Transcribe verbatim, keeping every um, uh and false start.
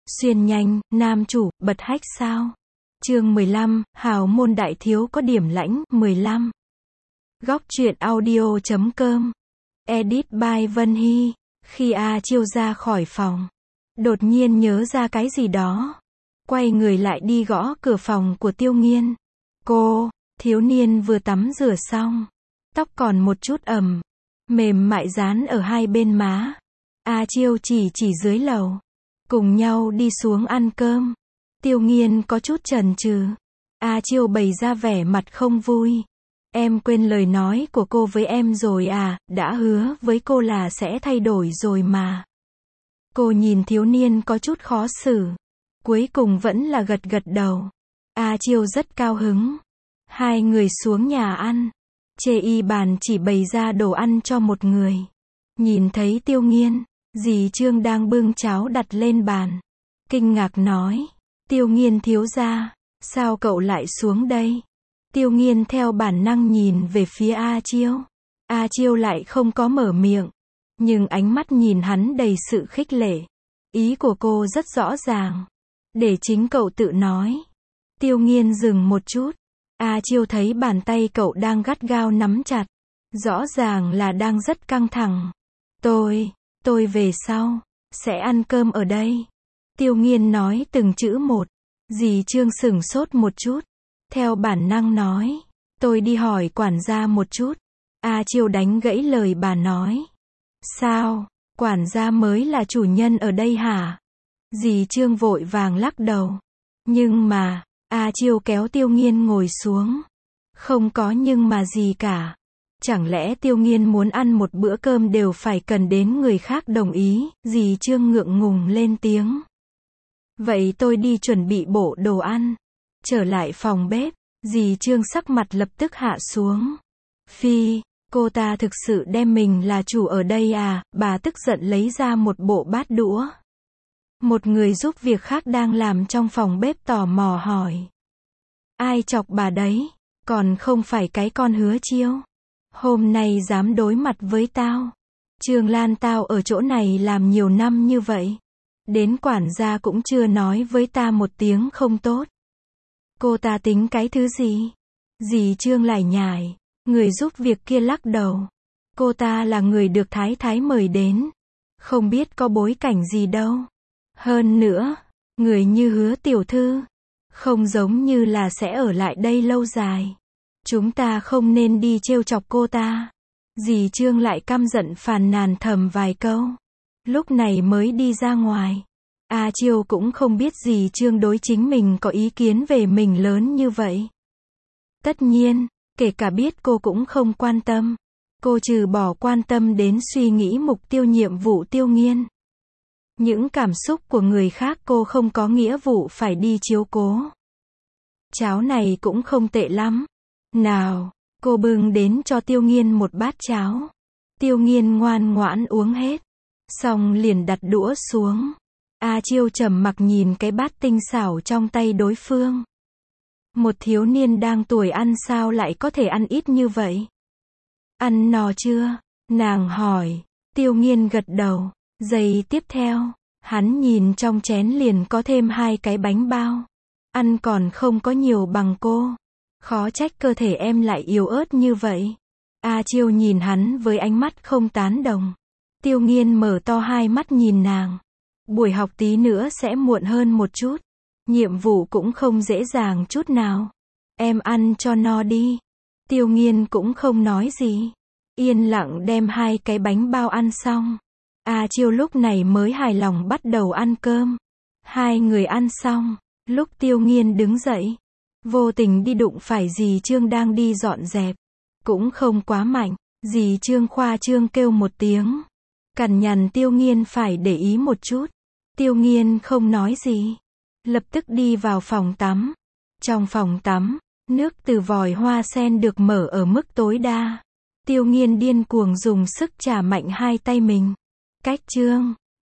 Xuyên nhanh, nam chủ, bật hách sao? Chương mười lăm, hào môn đại thiếu có điểm lãnh, mười lăm. Góc truyện audio chấm com. Edit by Vân Hy. Khi A Chiêu ra khỏi phòng, đột nhiên nhớ ra cái gì đó. Quay người lại đi gõ cửa phòng của Tiêu Nghiên. Cô, thiếu niên vừa tắm rửa xong. Tóc còn một chút ẩm. Mềm mại dán ở hai bên má. A Chiêu chỉ chỉ dưới lầu. Cùng nhau đi xuống ăn cơm. Tiêu Nghiên có chút chần chừ. A Chiêu bày ra vẻ mặt không vui. Em quên lời nói của cô với em rồi à, đã hứa với cô là sẽ thay đổi rồi mà. Cô nhìn thiếu niên có chút khó xử. Cuối cùng vẫn là gật gật đầu. A Chiêu rất cao hứng. Hai người xuống nhà ăn. Chê y bàn chỉ bày ra đồ ăn cho một người. Nhìn thấy Tiêu Nghiên, dì Trương đang bưng cháo đặt lên bàn. Kinh ngạc nói, Tiêu Nghiên thiếu gia, sao cậu lại xuống đây? Tiêu Nghiên theo bản năng nhìn về phía A Chiêu. A Chiêu lại không có mở miệng. Nhưng ánh mắt nhìn hắn đầy sự khích lệ. Ý của cô rất rõ ràng. Để chính cậu tự nói. Tiêu Nghiên dừng một chút. A Chiêu thấy bàn tay cậu đang gắt gao nắm chặt. Rõ ràng là đang rất căng thẳng. Tôi, tôi về sau, sẽ ăn cơm ở đây. Tiêu Nghiên nói từng chữ một. Dì Trương sửng sốt một chút. Theo bản năng nói, tôi đi hỏi quản gia một chút. A Chiêu đánh gãy lời bà nói. Sao, quản gia mới là chủ nhân ở đây hả? Dì Trương vội vàng lắc đầu. Nhưng mà, A Chiêu kéo Tiêu Nghiên ngồi xuống. Không có nhưng mà gì cả. Chẳng lẽ Tiêu Nghiên muốn ăn một bữa cơm đều phải cần đến người khác đồng ý? Dì Trương ngượng ngùng lên tiếng. Vậy tôi đi chuẩn bị bộ đồ ăn. Trở lại phòng bếp, dì Trương sắc mặt lập tức hạ xuống. Phi, cô ta thực sự đem mình là chủ ở đây à? Bà tức giận lấy ra một bộ bát đũa. Một người giúp việc khác đang làm trong phòng bếp tò mò hỏi. Ai chọc bà đấy? Còn không phải cái con Hứa Chiêu. Hôm nay dám đối mặt với tao. Trương Lan tao ở chỗ này làm nhiều năm như vậy. Đến quản gia cũng chưa nói với ta một tiếng không tốt. Cô ta tính cái thứ gì? Dì Trương lải nhải. Người giúp việc kia lắc đầu. Cô ta là người được thái thái mời đến. Không biết có bối cảnh gì đâu. Hơn nữa, người như Hứa tiểu thư. Không giống như là sẽ ở lại đây lâu dài. Chúng ta không nên đi trêu chọc cô ta. Dì Trương lại căm giận phàn nàn thầm vài câu. Lúc này mới đi ra ngoài. A Chiêu cũng không biết dì Trương đối chính mình có ý kiến về mình lớn như vậy. Tất nhiên, kể cả biết cô cũng không quan tâm. Cô trừ bỏ quan tâm đến suy nghĩ mục tiêu nhiệm vụ Tiêu Nghiên. Những cảm xúc của người khác cô không có nghĩa vụ phải đi chiếu cố. Cháo này cũng không tệ lắm. Nào, cô bưng đến cho Tiêu Nghiên một bát cháo. Tiêu Nghiên ngoan ngoãn uống hết. Xong liền đặt đũa xuống. A Chiêu trầm mặc nhìn cái bát tinh xảo trong tay đối phương. Một thiếu niên đang tuổi ăn sao lại có thể ăn ít như vậy? Ăn no chưa? Nàng hỏi. Tiêu Nghiên gật đầu. Giây tiếp theo, hắn nhìn trong chén liền có thêm hai cái bánh bao. Ăn còn không có nhiều bằng cô. Khó trách cơ thể em lại yếu ớt như vậy. A Chiêu nhìn hắn với ánh mắt không tán đồng. Tiêu Nghiên mở to hai mắt nhìn nàng. Buổi học tí nữa sẽ muộn hơn một chút. Nhiệm vụ cũng không dễ dàng chút nào. Em ăn cho no đi. Tiêu Nghiên cũng không nói gì. Yên lặng đem hai cái bánh bao ăn xong. A Chiêu lúc này mới hài lòng bắt đầu ăn cơm. Hai người ăn xong. Lúc Tiêu Nghiên đứng dậy. Vô tình đi đụng phải dì Trương đang đi dọn dẹp. Cũng không quá mạnh. Dì Trương khoa trương kêu một tiếng. Cằn nhằn Tiêu Nghiên phải để ý một chút. Tiêu Nghiên không nói gì. Lập tức đi vào phòng tắm. Trong phòng tắm, nước từ vòi hoa sen được mở ở mức tối đa. Tiêu Nghiên điên cuồng dùng sức chà mạnh hai tay mình. Cách Trương,